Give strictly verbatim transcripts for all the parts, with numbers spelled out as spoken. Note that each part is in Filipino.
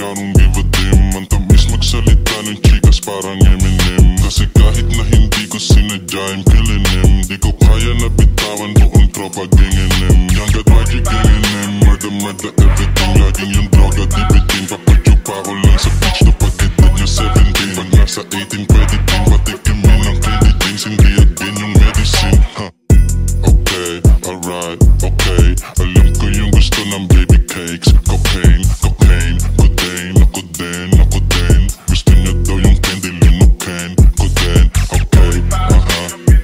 I don't give a damn. Ang tamis magsalita ng chikas parang Eminem. Kasi kahit na hindi ko sinadya, I'm killing him. Di ko kaya na bitawan buong tropa gangin him. Young God, why'd you gangin him? Murder, murder, everything. Laging yung droga, dibitin. Papatyo pa ako lang sa beach na pag-edad niya seventeen. Pag nasa eighteen, pwede din patikimin ng candy drinks. Hindi again yung medicine, huh? Okay, alright, okay. Alam ko yung gusto ng baby cakes. Cocaine, cocaine, codeine. Ako din, ako din. Gusto niya daw yung candy linukin. Ko din, okay, aha.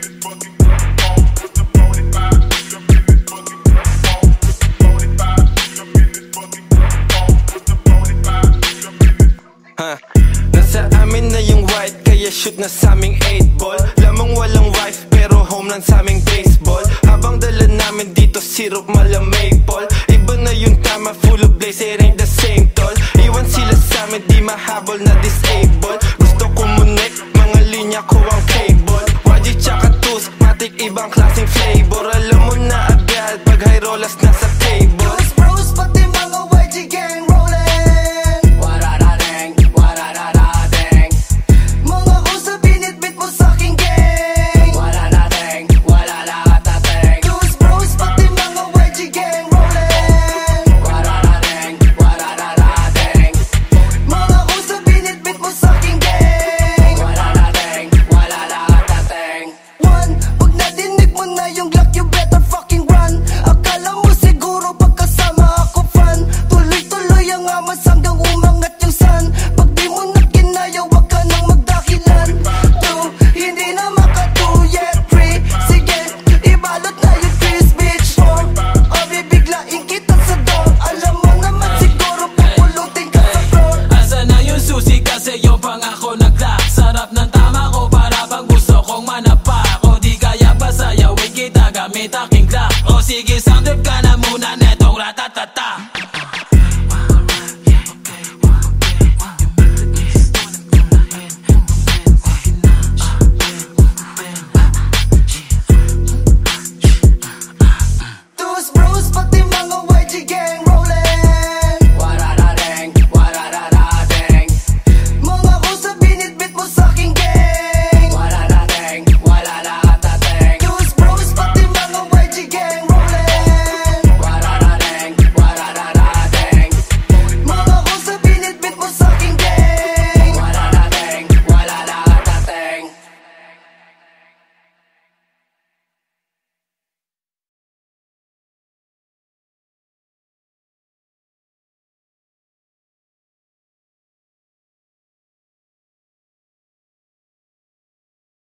Huh. Nasa amin na yung white, kaya shoot na sa aming eight ball. Lamang walang wife, pero home lang sa aming baseball. Habang dala namin dito, syrup mala maple. Iba na yung tama, full of blaze, it ain't the same tol. Iwan sila sa amin, di mahabol na disable.